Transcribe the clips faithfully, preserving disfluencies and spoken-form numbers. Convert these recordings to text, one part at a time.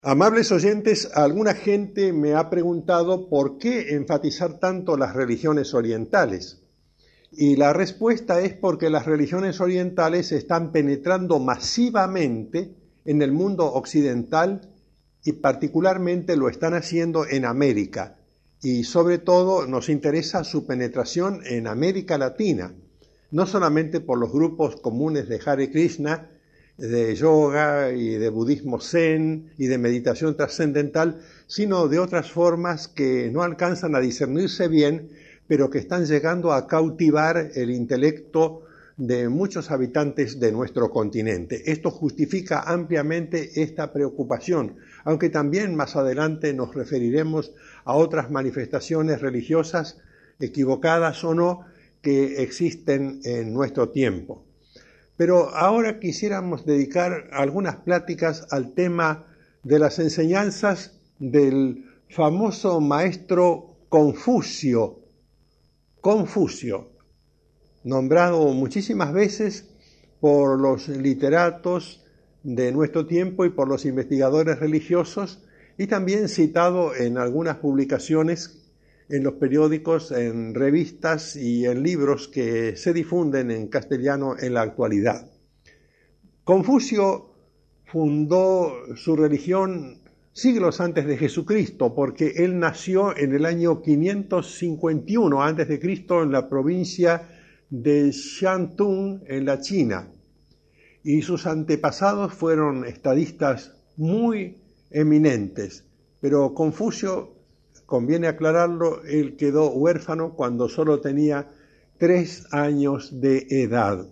Amables oyentes, alguna gente me ha preguntado por qué enfatizar tanto las religiones orientales. Y la respuesta es porque las religiones orientales están penetrando masivamente en el mundo occidental y particularmente lo están haciendo en América. Y sobre todo nos interesa su penetración en América Latina, no solamente por los grupos comunes de Hare Krishna, de yoga y de budismo zen y de meditación trascendental, sino de otras formas que no alcanzan a discernirse bien, pero que están llegando a cautivar el intelecto de muchos habitantes de nuestro continente. Esto justifica ampliamente esta preocupación, aunque también más adelante nos referiremos a otras manifestaciones religiosas, equivocadas o no, que existen en nuestro tiempo. Pero ahora quisiéramos dedicar algunas pláticas al tema de las enseñanzas del famoso maestro Confucio. Confucio, nombrado muchísimas veces por los literatos de nuestro tiempo y por los investigadores religiosos, y también citado en algunas publicaciones en los periódicos, en revistas y en libros que se difunden en castellano en la actualidad. Confucio fundó su religión siglos antes de Jesucristo, porque él nació en el año quinientos cincuenta y uno antes de Cristo en la provincia de Shantung, en la China, y sus antepasados fueron estadistas muy eminentes, pero Confucio, conviene aclararlo, él quedó huérfano cuando solo tenía tres años de edad.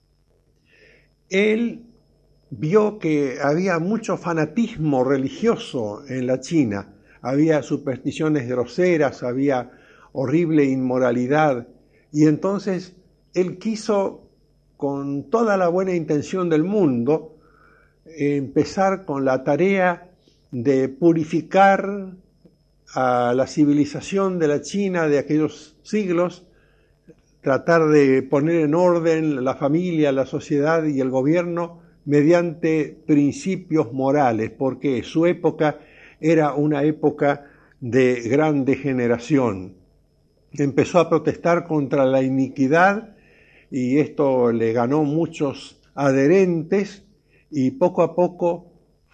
Él vio que había mucho fanatismo religioso en la China, había supersticiones groseras, había horrible inmoralidad, y entonces él quiso, con toda la buena intención del mundo, empezar con la tarea de purificar a la civilización de la China de aquellos siglos, tratar de poner en orden la familia, la sociedad y el gobierno mediante principios morales, porque su época era una época de gran degeneración. Empezó a protestar contra la iniquidad y esto le ganó muchos adherentes y poco a poco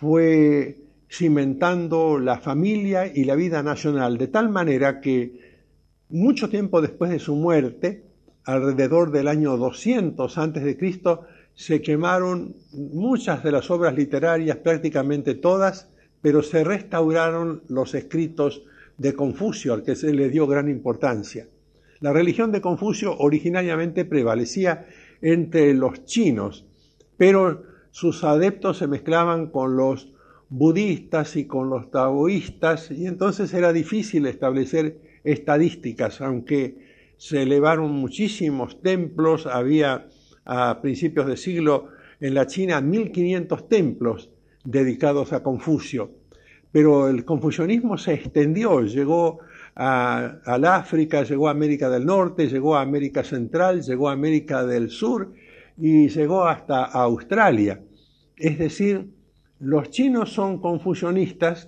fue cimentando la familia y la vida nacional, de tal manera que mucho tiempo después de su muerte, alrededor del año doscientos antes de Cristo, se quemaron muchas de las obras literarias, prácticamente todas, pero se restauraron los escritos de Confucio, al que se le dio gran importancia. La religión de Confucio originariamente prevalecía entre los chinos, pero sus adeptos se mezclaban con los budistas y con los taoístas, y entonces era difícil establecer estadísticas, aunque se elevaron muchísimos templos. Había a principios de siglo en la China mil quinientos templos dedicados a Confucio, pero el confucianismo se extendió, llegó a, al África, llegó a América del Norte, llegó a América Central, llegó a América del Sur y llegó hasta Australia. Es decir, los chinos son confucianistas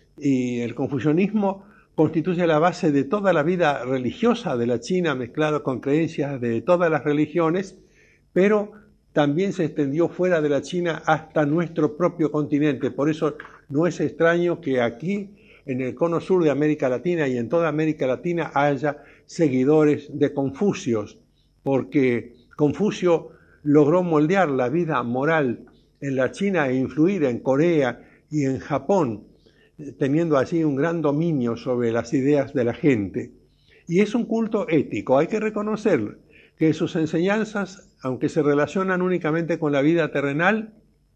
y el confucianismo constituye la base de toda la vida religiosa de la China, mezclado con creencias de todas las religiones, pero también se extendió fuera de la China hasta nuestro propio continente. Por eso no es extraño que aquí, en el cono sur de América Latina y en toda América Latina, haya seguidores de Confucio, porque Confucio logró moldear la vida moral en la China e influir en Corea y en Japón, teniendo allí un gran dominio sobre las ideas de la gente. Y es un culto ético, hay que reconocer que sus enseñanzas, aunque se relacionan únicamente con la vida terrenal,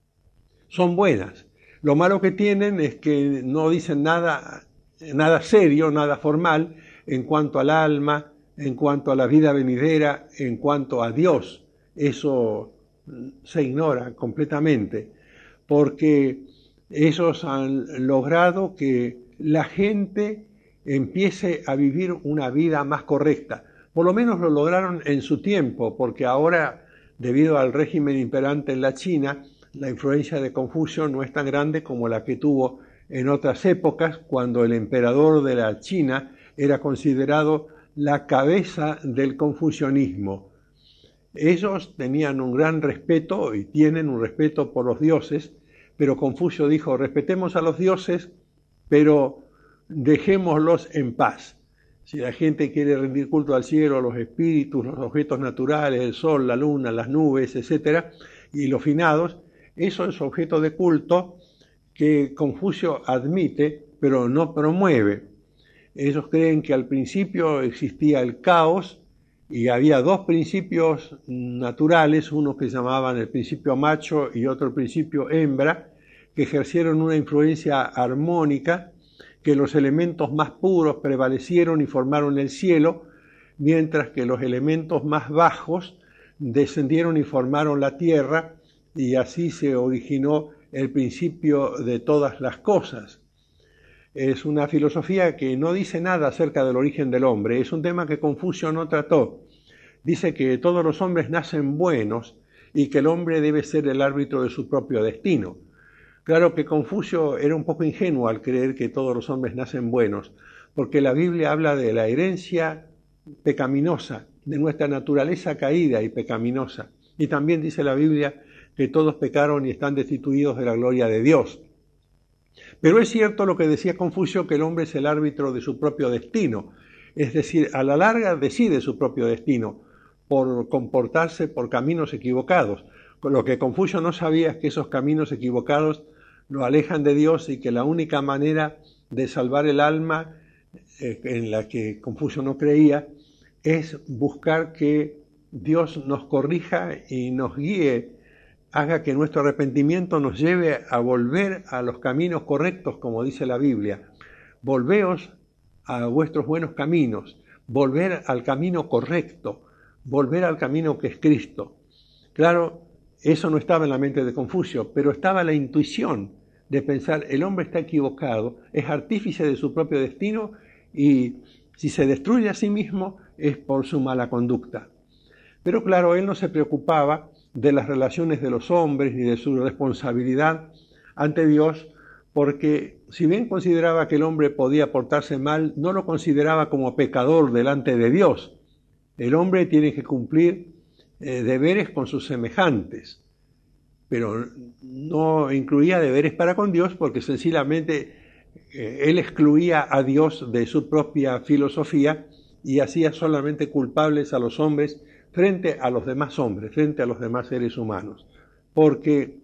son buenas. Lo malo que tienen es que no dicen nada, nada serio, nada formal en cuanto al alma, en cuanto a la vida venidera, en cuanto a Dios. Eso se ignora completamente, porque ellos han logrado que la gente empiece a vivir una vida más correcta. Por lo menos lo lograron en su tiempo, porque ahora, debido al régimen imperante en la China, la influencia de Confucio no es tan grande como la que tuvo en otras épocas, cuando el emperador de la China era considerado la cabeza del confucianismo. Ellos tenían un gran respeto y tienen un respeto por los dioses, pero Confucio dijo, respetemos a los dioses, pero dejémoslos en paz. Si la gente quiere rendir culto al cielo, a los espíritus, los objetos naturales, el sol, la luna, las nubes, etcétera, y los finados, eso es objeto de culto que Confucio admite, pero no promueve. Ellos creen que al principio existía el caos y había dos principios naturales, uno que llamaban el principio macho y otro el principio hembra, que ejercieron una influencia armónica, que los elementos más puros prevalecieron y formaron el cielo, mientras que los elementos más bajos descendieron y formaron la tierra, y así se originó el principio de todas las cosas. Es una filosofía que no dice nada acerca del origen del hombre, es un tema que Confucio no trató. Dice que todos los hombres nacen buenos y que el hombre debe ser el árbitro de su propio destino. Claro que Confucio era un poco ingenuo al creer que todos los hombres nacen buenos, porque la Biblia habla de la herencia pecaminosa, de nuestra naturaleza caída y pecaminosa. Y también dice la Biblia que todos pecaron y están destituidos de la gloria de Dios. Pero es cierto lo que decía Confucio, que el hombre es el árbitro de su propio destino, es decir, a la larga decide su propio destino por comportarse por caminos equivocados. Lo que Confucio no sabía es que esos caminos equivocados lo alejan de Dios y que la única manera de salvar el alma, eh, en la que Confucio no creía, es buscar que Dios nos corrija y nos guíe, haga que nuestro arrepentimiento nos lleve a volver a los caminos correctos, como dice la Biblia. Volveos a vuestros buenos caminos, volver al camino correcto, volver al camino que es Cristo. Claro, eso no estaba en la mente de Confucio, pero estaba la intuición de pensar, el hombre está equivocado, es artífice de su propio destino y si se destruye a sí mismo es por su mala conducta. Pero claro, él no se preocupaba de las relaciones de los hombres ni de su responsabilidad ante Dios, porque si bien consideraba que el hombre podía portarse mal, no lo consideraba como pecador delante de Dios. El hombre tiene que cumplir eh, deberes con sus semejantes, pero no incluía deberes para con Dios porque sencillamente eh, él excluía a Dios de su propia filosofía y hacía solamente culpables a los hombres frente a los demás hombres, frente a los demás seres humanos. Porque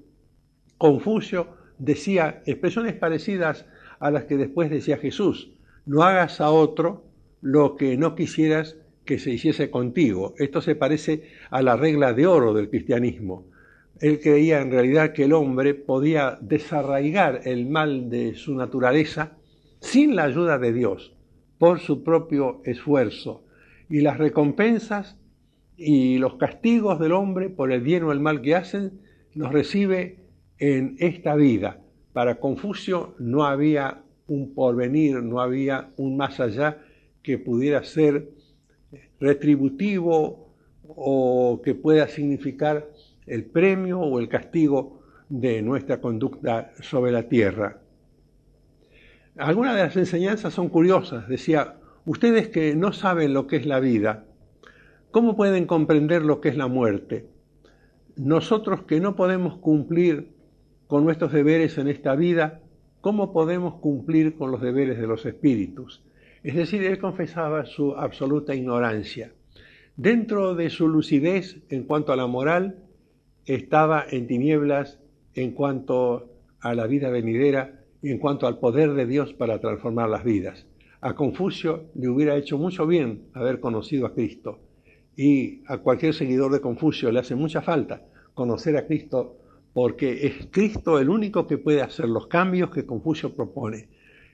Confucio decía expresiones parecidas a las que después decía Jesús: no hagas a otro lo que no quisieras que se hiciese contigo. Esto se parece a la regla de oro del cristianismo. Él creía en realidad que el hombre podía desarraigar el mal de su naturaleza sin la ayuda de Dios, por su propio esfuerzo. Y las recompensas y los castigos del hombre por el bien o el mal que hacen los recibe en esta vida. Para Confucio no había un porvenir, no había un más allá que pudiera ser retributivo o que pueda significar el premio o el castigo de nuestra conducta sobre la tierra. Algunas de las enseñanzas son curiosas. Decía, ustedes que no saben lo que es la vida, ¿cómo pueden comprender lo que es la muerte? Nosotros que no podemos cumplir con nuestros deberes en esta vida, ¿cómo podemos cumplir con los deberes de los espíritus? Es decir, él confesaba su absoluta ignorancia. Dentro de su lucidez en cuanto a la moral, estaba en tinieblas en cuanto a la vida venidera y en cuanto al poder de Dios para transformar las vidas. A Confucio le hubiera hecho mucho bien haber conocido a Cristo. Y a cualquier seguidor de Confucio le hace mucha falta conocer a Cristo, porque es Cristo el único que puede hacer los cambios que Confucio propone.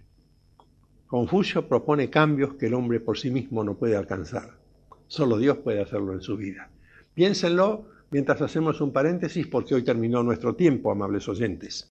Confucio propone cambios que el hombre por sí mismo no puede alcanzar. Solo Dios puede hacerlo en su vida. Piénsenlo mientras hacemos un paréntesis, porque hoy terminó nuestro tiempo, amables oyentes.